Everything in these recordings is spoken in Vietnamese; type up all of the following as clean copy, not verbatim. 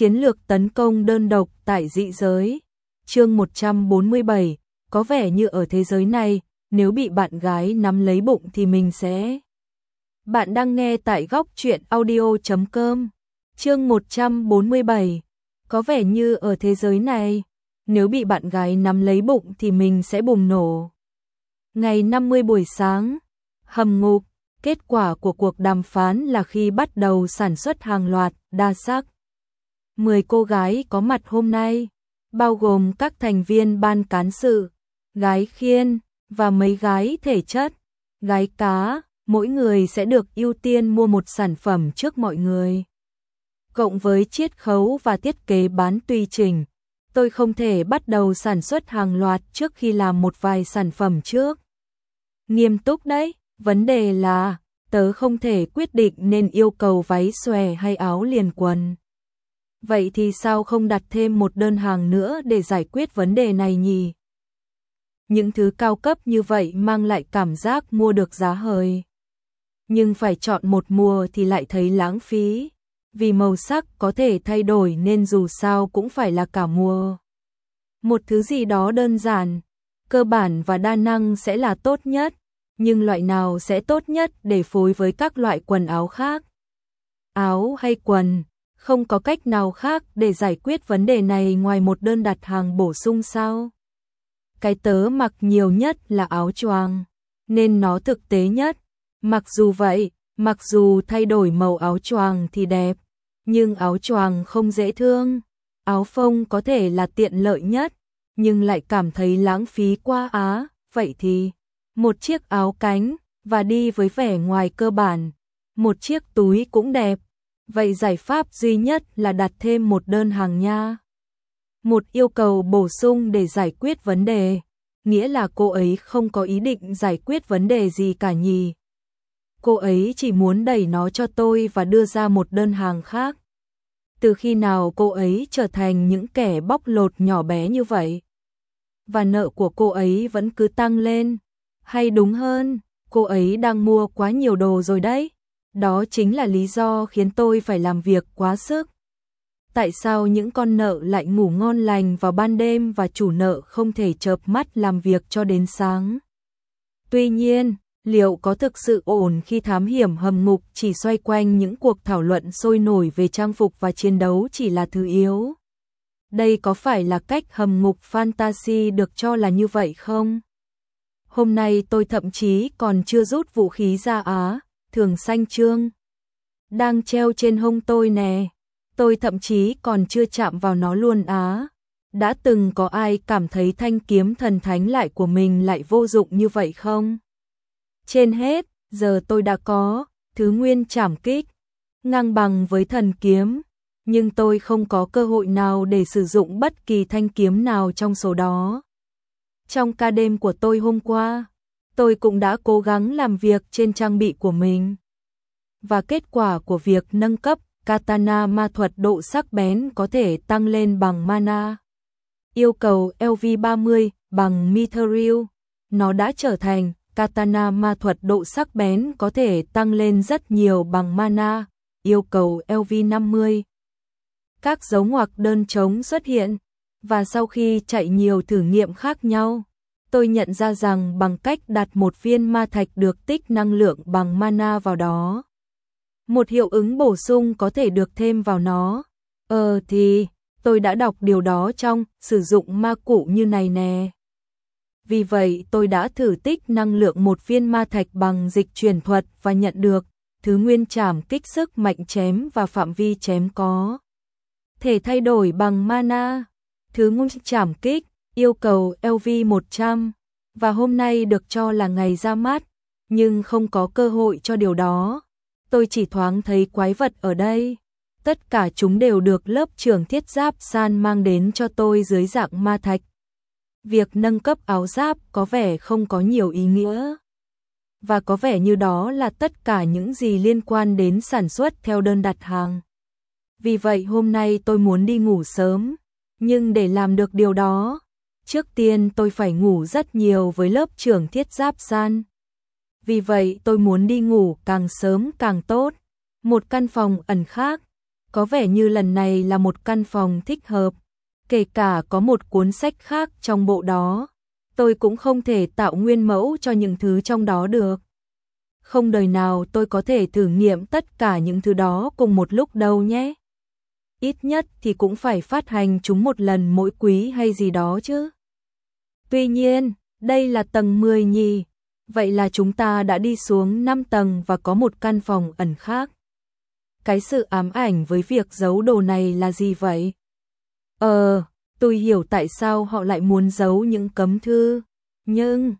Chiến lược tấn công đơn độc tại dị giới. Chương 147, có vẻ như ở thế giới này, nếu bị bạn gái nắm lấy bụng thì mình sẽ... Bạn đang nghe tại góc truyện audio.com. Chương 147, có vẻ như ở thế giới này, nếu bị bạn gái nắm lấy bụng thì mình sẽ bùng nổ. Ngày 50 buổi sáng, hầm ngục, kết quả của cuộc đàm phán là khi bắt đầu sản xuất hàng loạt, đa sắc. 10 cô gái có mặt hôm nay, bao gồm các thành viên ban cán sự, gái khiên và mấy gái thể chất, gái cá, mỗi người sẽ được ưu tiên mua một sản phẩm trước mọi người. Cộng với chiết khấu và thiết kế bán tùy chỉnh, tôi không thể bắt đầu sản xuất hàng loạt trước khi làm một vài sản phẩm trước. Nghiêm túc đấy, vấn đề là tớ không thể quyết định nên yêu cầu váy xòe hay áo liền quần. Vậy thì sao không đặt thêm một đơn hàng nữa để giải quyết vấn đề này nhỉ? Những thứ cao cấp như vậy mang lại cảm giác mua được giá hời. Nhưng phải chọn một mùa thì lại thấy lãng phí. Vì màu sắc có thể thay đổi nên dù sao cũng phải là cả mùa. Một thứ gì đó đơn giản, cơ bản và đa năng sẽ là tốt nhất. Nhưng loại nào sẽ tốt nhất để phối với các loại quần áo khác? Áo hay quần? Không có cách nào khác để giải quyết vấn đề này ngoài một đơn đặt hàng bổ sung sao? Cái tớ mặc nhiều nhất là áo choàng, nên nó thực tế nhất. Mặc dù vậy, mặc dù thay đổi màu áo choàng thì đẹp, nhưng áo choàng không dễ thương. Áo phông có thể là tiện lợi nhất, nhưng lại cảm thấy lãng phí quá á. Vậy thì, một chiếc áo cánh, và đi với vẻ ngoài cơ bản. Một chiếc túi cũng đẹp. Vậy giải pháp duy nhất là đặt thêm một đơn hàng nha. Một yêu cầu bổ sung để giải quyết vấn đề, nghĩa là cô ấy không có ý định giải quyết vấn đề gì cả nhỉ. Cô ấy chỉ muốn đẩy nó cho tôi và đưa ra một đơn hàng khác. Từ khi nào cô ấy trở thành những kẻ bóc lột nhỏ bé như vậy? Và nợ của cô ấy vẫn cứ tăng lên. Hay đúng hơn, cô ấy đang mua quá nhiều đồ rồi đấy. Đó chính là lý do khiến tôi phải làm việc quá sức. Tại sao những con nợ lại ngủ ngon lành vào ban đêm và chủ nợ không thể chợp mắt làm việc cho đến sáng? Tuy nhiên, liệu có thực sự ổn khi thám hiểm hầm ngục chỉ xoay quanh những cuộc thảo luận sôi nổi về trang phục và chiến đấu chỉ là thứ yếu? Đây có phải là cách hầm ngục fantasy được cho là như vậy không? Hôm nay tôi thậm chí còn chưa rút vũ khí ra á. Thường xanh chương đang treo trên hông tôi nè. Tôi thậm chí còn chưa chạm vào nó luôn á. Đã từng có ai cảm thấy thanh kiếm thần thánh lại của mình lại vô dụng như vậy không? Trên hết, giờ tôi đã có thứ nguyên trảm kích ngang bằng với thần kiếm, nhưng tôi không có cơ hội nào để sử dụng bất kỳ thanh kiếm nào trong số đó. Trong ca đêm của tôi hôm qua, tôi cũng đã cố gắng làm việc trên trang bị của mình. Và kết quả của việc nâng cấp katana ma thuật độ sắc bén có thể tăng lên bằng mana. Yêu cầu LV30 bằng Mithril. Nó đã trở thành katana ma thuật độ sắc bén có thể tăng lên rất nhiều bằng mana. Yêu cầu LV50. Các dấu ngoặc đơn trống xuất hiện. Và sau khi chạy nhiều thử nghiệm khác nhau, tôi nhận ra rằng bằng cách đặt một viên ma thạch được tích năng lượng bằng mana vào đó, một hiệu ứng bổ sung có thể được thêm vào nó. Thì, tôi đã đọc điều đó trong sử dụng ma cụ như này nè. Vì vậy tôi đã thử tích năng lượng một viên ma thạch bằng dịch chuyển thuật và nhận được thứ nguyên trảm kích sức mạnh chém và phạm vi chém có thể thay đổi bằng mana. Thứ nguyên trảm kích yêu cầu LV100 và hôm nay được cho là ngày ra mắt, nhưng không có cơ hội cho điều đó. Tôi chỉ thoáng thấy quái vật ở đây. Tất cả chúng đều được lớp trưởng thiết giáp San mang đến cho tôi dưới dạng ma thạch. Việc nâng cấp áo giáp có vẻ không có nhiều ý nghĩa. Và có vẻ như đó là tất cả những gì liên quan đến sản xuất theo đơn đặt hàng. Vì vậy hôm nay tôi muốn đi ngủ sớm. Nhưng để làm được điều đó, trước tiên tôi phải ngủ rất nhiều với lớp trưởng thiết giáp San. Vì vậy tôi muốn đi ngủ càng sớm càng tốt. Một căn phòng ẩn khác, Có vẻ như lần này là một căn phòng thích hợp, kể cả có một cuốn sách khác trong bộ đó. Tôi cũng không thể tạo nguyên mẫu cho những thứ trong đó được. Không đời nào tôi có thể thử nghiệm tất cả những thứ đó cùng một lúc đâu nhé. Ít nhất thì cũng phải phát hành chúng một lần mỗi quý hay gì đó chứ. Tuy nhiên, đây là tầng 10 nhỉ. Vậy là chúng ta đã đi xuống 5 tầng và có một căn phòng ẩn khác. Cái sự ám ảnh với việc giấu đồ này là gì vậy? Tôi hiểu tại sao họ lại muốn giấu những cấm thư. Nhưng,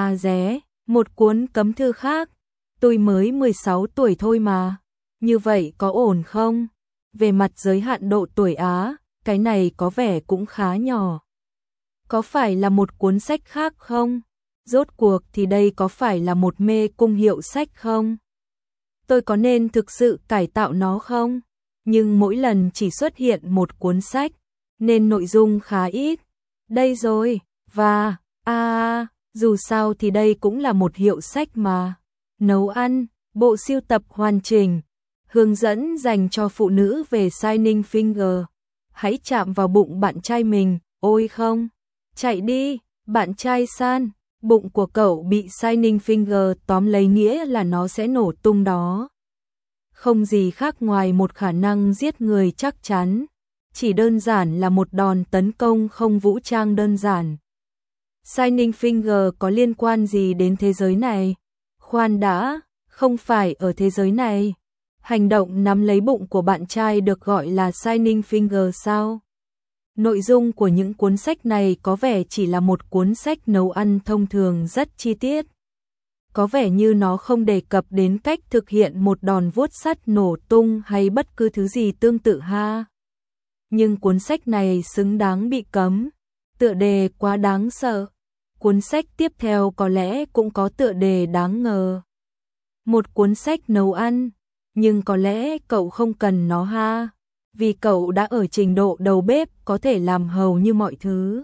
một cuốn cấm thư khác. Tôi mới 16 tuổi thôi mà. Như vậy có ổn không? Về mặt giới hạn độ tuổi Á, cái này có vẻ cũng khá nhỏ. Có phải là một cuốn sách khác không? Rốt cuộc thì đây có phải là một mê cung hiệu sách không? Tôi có nên thực sự cải tạo nó không? Nhưng mỗi lần chỉ xuất hiện một cuốn sách, nên nội dung khá ít. Đây rồi, và, dù sao thì đây cũng là một hiệu sách mà. Nấu ăn, bộ sưu tập hoàn chỉnh, hướng dẫn dành cho phụ nữ về Shining Finger. Hãy chạm vào bụng bạn trai mình, ôi không. Chạy đi, bạn trai San, bụng của cậu bị Shining Finger tóm lấy nghĩa là nó sẽ nổ tung đó. Không gì khác ngoài một khả năng giết người chắc chắn, chỉ đơn giản là một đòn tấn công không vũ trang đơn giản. Shining Finger có liên quan gì đến thế giới này? Khoan đã, không phải ở thế giới này. Hành động nắm lấy bụng của bạn trai được gọi là Shining Finger sao? Nội dung của những cuốn sách này có vẻ chỉ là một cuốn sách nấu ăn thông thường rất chi tiết. Có vẻ như nó không đề cập đến cách thực hiện một đòn vuốt sắt nổ tung hay bất cứ thứ gì tương tự ha. Nhưng cuốn sách này xứng đáng bị cấm. Tựa đề quá đáng sợ. Cuốn sách tiếp theo có lẽ cũng có tựa đề đáng ngờ. Một cuốn sách nấu ăn, nhưng có lẽ cậu không cần nó ha. Vì cậu đã ở trình độ đầu bếp có thể làm hầu như mọi thứ.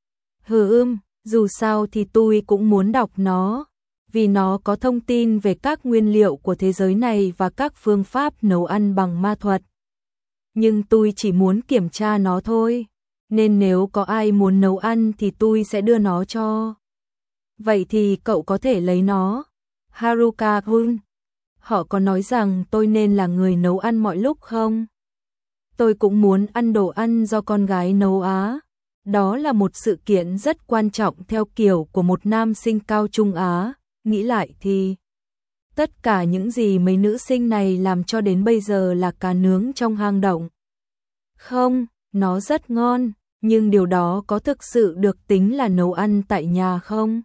Dù sao thì tôi cũng muốn đọc nó, vì nó có thông tin về các nguyên liệu của thế giới này và các phương pháp nấu ăn bằng ma thuật. Nhưng tôi chỉ muốn kiểm tra nó thôi, nên nếu có ai muốn nấu ăn thì tôi sẽ đưa nó cho. Vậy thì cậu có thể lấy nó. Haruka-kun, họ có nói rằng tôi nên là người nấu ăn mọi lúc không? Tôi cũng muốn ăn đồ ăn do con gái nấu Á. Đó là một sự kiện rất quan trọng theo kiểu của một nam sinh cao trung Á. Nghĩ lại thì tất cả những gì mấy nữ sinh này làm cho đến bây giờ là cá nướng trong hang động. Không, nó rất ngon, nhưng điều đó có thực sự được tính là nấu ăn tại nhà không?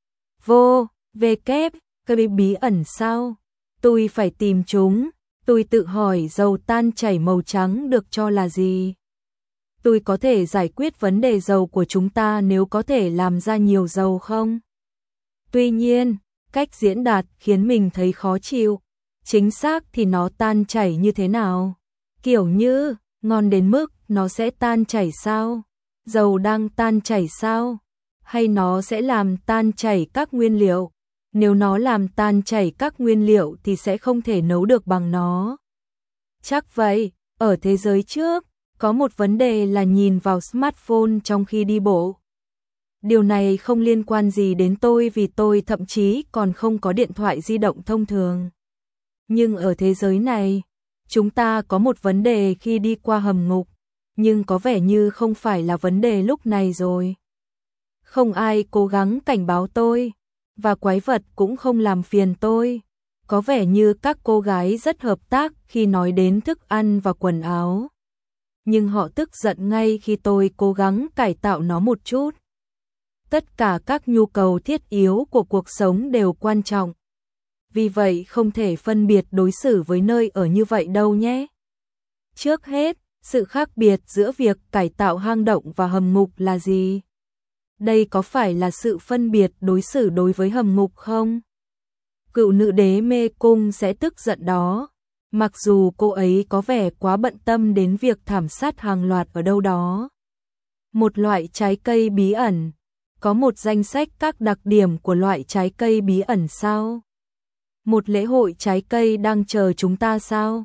Cái bí ẩn sao? Tôi phải tìm chúng. Tôi tự hỏi dầu tan chảy màu trắng được cho là gì? Tôi có thể giải quyết vấn đề dầu của chúng ta nếu có thể làm ra nhiều dầu không? Tuy nhiên, cách diễn đạt khiến mình thấy khó chịu. Chính xác thì nó tan chảy như thế nào? Kiểu như, ngon đến mức nó sẽ tan chảy sao? Dầu đang tan chảy sao? Hay nó sẽ làm tan chảy các nguyên liệu? Nếu nó làm tan chảy các nguyên liệu thì sẽ không thể nấu được bằng nó. Chắc vậy, ở thế giới trước, có một vấn đề là nhìn vào smartphone trong khi đi bộ. Điều này không liên quan gì đến tôi vì tôi thậm chí còn không có điện thoại di động thông thường. Nhưng ở thế giới này, chúng ta có một vấn đề khi đi qua hầm ngục, nhưng có vẻ như không phải là vấn đề lúc này rồi. Không ai cố gắng cảnh báo tôi, và quái vật cũng không làm phiền tôi. Có vẻ như các cô gái rất hợp tác khi nói đến thức ăn và quần áo. Nhưng họ tức giận ngay khi tôi cố gắng cải tạo nó một chút. Tất cả các nhu cầu thiết yếu của cuộc sống đều quan trọng. Vì vậy không thể phân biệt đối xử với nơi ở như vậy đâu nhé. Trước hết, sự khác biệt giữa việc cải tạo hang động và hầm ngục là gì? Đây có phải là sự phân biệt đối xử đối với hầm ngục không? Cựu nữ đế mê cung sẽ tức giận đó, mặc dù cô ấy có vẻ quá bận tâm đến việc thảm sát hàng loạt ở đâu đó. Một loại trái cây bí ẩn. Có một danh sách các đặc điểm của loại trái cây bí ẩn sao? Một lễ hội trái cây đang chờ chúng ta sao?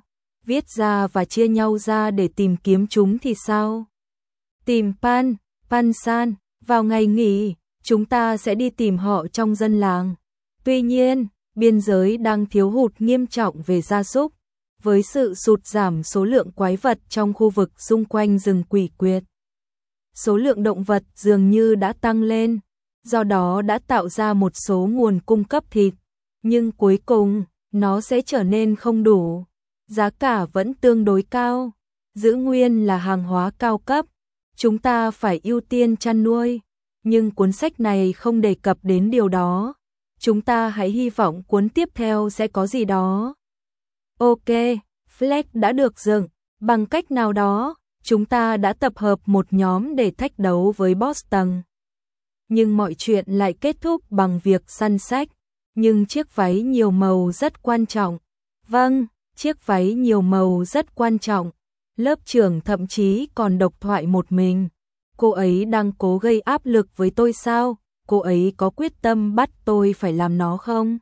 viết ra và chia nhau ra để tìm kiếm chúng thì sao? Tìm Pan San, vào ngày nghỉ, chúng ta sẽ đi tìm họ trong dân làng. Tuy nhiên, biên giới đang thiếu hụt nghiêm trọng về gia súc, với sự sụt giảm số lượng quái vật trong khu vực xung quanh rừng quỷ quyệt. Số lượng động vật dường như đã tăng lên, do đó đã tạo ra một số nguồn cung cấp thịt, nhưng cuối cùng, nó sẽ trở nên không đủ. Giá cả vẫn tương đối cao, giữ nguyên là hàng hóa cao cấp, chúng ta phải ưu tiên chăn nuôi, nhưng cuốn sách này không đề cập đến điều đó. Chúng ta hãy hy vọng cuốn tiếp theo sẽ có gì đó. Ok, Fleck đã được dựng, bằng cách nào đó, chúng ta đã tập hợp một nhóm để thách đấu với Boston. Nhưng mọi chuyện lại kết thúc bằng việc săn sách, nhưng chiếc váy nhiều màu rất quan trọng. Vâng, chiếc váy nhiều màu rất quan trọng. Lớp trưởng thậm chí còn độc thoại một mình. Cô ấy đang cố gây áp lực với tôi sao? Cô ấy có quyết tâm bắt tôi phải làm nó không?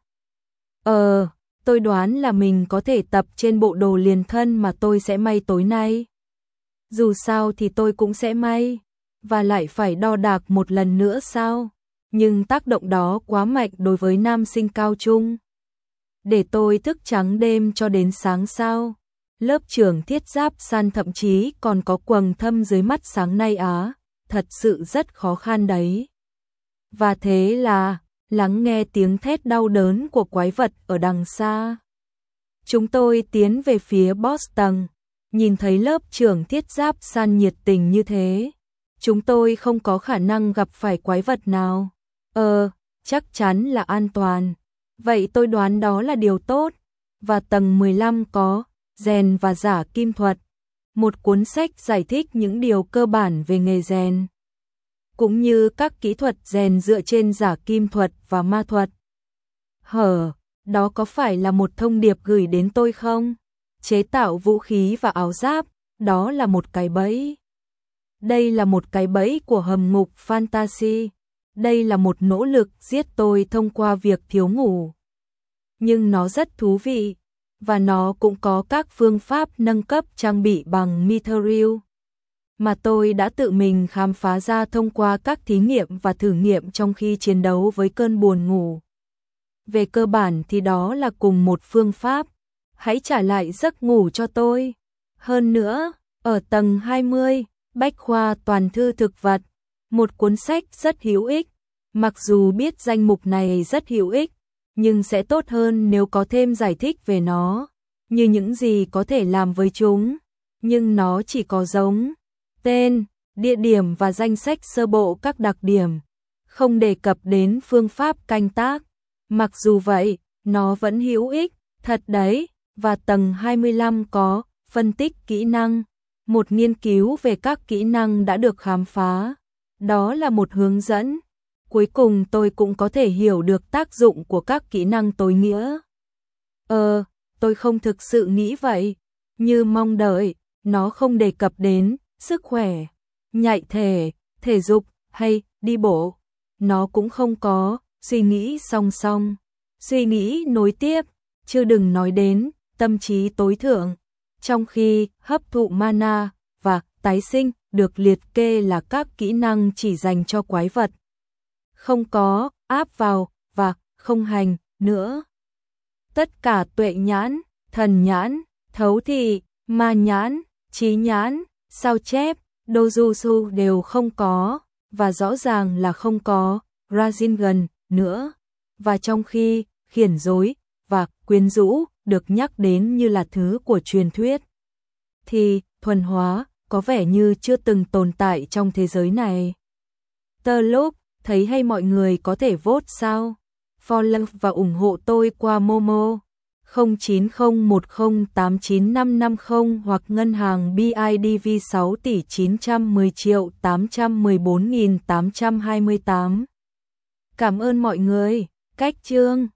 Tôi đoán là mình có thể tập trên bộ đồ liền thân mà tôi sẽ may tối nay. Dù sao thì tôi cũng sẽ may. Và lại phải đo đạc một lần nữa sao? Nhưng tác động đó quá mạnh đối với nam sinh cao trung. Để tôi thức trắng đêm cho đến sáng sao? Lớp trưởng thiết giáp San thậm chí còn có quầng thâm dưới mắt sáng nay á. Thật sự rất khó khăn đấy. Và thế là, lắng nghe tiếng thét đau đớn của quái vật ở đằng xa. Chúng tôi tiến về phía Boston, nhìn thấy lớp trưởng thiết giáp San nhiệt tình như thế. Chúng tôi không có khả năng gặp phải quái vật nào. Chắc chắn là an toàn. Vậy tôi đoán đó là điều tốt. Và tầng 15 có rèn và giả kim thuật. Một cuốn sách giải thích những điều cơ bản về nghề rèn, cũng như các kỹ thuật rèn dựa trên giả kim thuật và ma thuật. Đó có phải là một thông điệp gửi đến tôi không? Chế tạo vũ khí và áo giáp, đó là một cái bẫy. Đây là một cái bẫy của hầm ngục fantasy. Đây là một nỗ lực giết tôi thông qua việc thiếu ngủ. Nhưng nó rất thú vị, và nó cũng có các phương pháp nâng cấp trang bị bằng Mithril mà tôi đã tự mình khám phá ra thông qua các thí nghiệm và thử nghiệm trong khi chiến đấu với cơn buồn ngủ. Về cơ bản thì đó là cùng một phương pháp. Hãy trả lại giấc ngủ cho tôi. Hơn nữa, ở tầng 20, Bách khoa toàn thư thực vật, một cuốn sách rất hữu ích. Mặc dù biết danh mục này rất hữu ích, nhưng sẽ tốt hơn nếu có thêm giải thích về nó, như những gì có thể làm với chúng. Nhưng nó chỉ có giống tên, địa điểm và danh sách sơ bộ các đặc điểm, không đề cập đến phương pháp canh tác. Mặc dù vậy, nó vẫn hữu ích, thật đấy. Và tầng 25 có phân tích kỹ năng, một nghiên cứu về các kỹ năng đã được khám phá. Đó là một hướng dẫn. Cuối cùng tôi cũng có thể hiểu được tác dụng của các kỹ năng tối nghĩa. Tôi không thực sự nghĩ vậy. Như mong đợi, nó không đề cập đến sức khỏe, nhạy thể, thể dục hay đi bộ. Nó cũng không có suy nghĩ song song, suy nghĩ nối tiếp, chưa đừng nói đến tâm trí tối thượng. Trong khi hấp thụ mana và tái sinh được liệt kê là các kỹ năng chỉ dành cho quái vật. Không có áp vào và không hành nữa. Tất cả tuệ nhãn, thần nhãn, thấu thị, ma nhãn, trí nhãn, sao chép, dojutsu đều không có, và rõ ràng là không có Rasengan nữa. Và trong khi khiển dối và quyến rũ được nhắc đến như là thứ của truyền thuyết, thì thuần hóa có vẻ như chưa từng tồn tại trong thế giới này. Tờ lúc thấy hay mọi người có thể vote sao? Follow và ủng hộ tôi qua Momo 0901089550 hoặc ngân hàng BIDV 6.910.814.828. Cảm ơn mọi người. Cách chương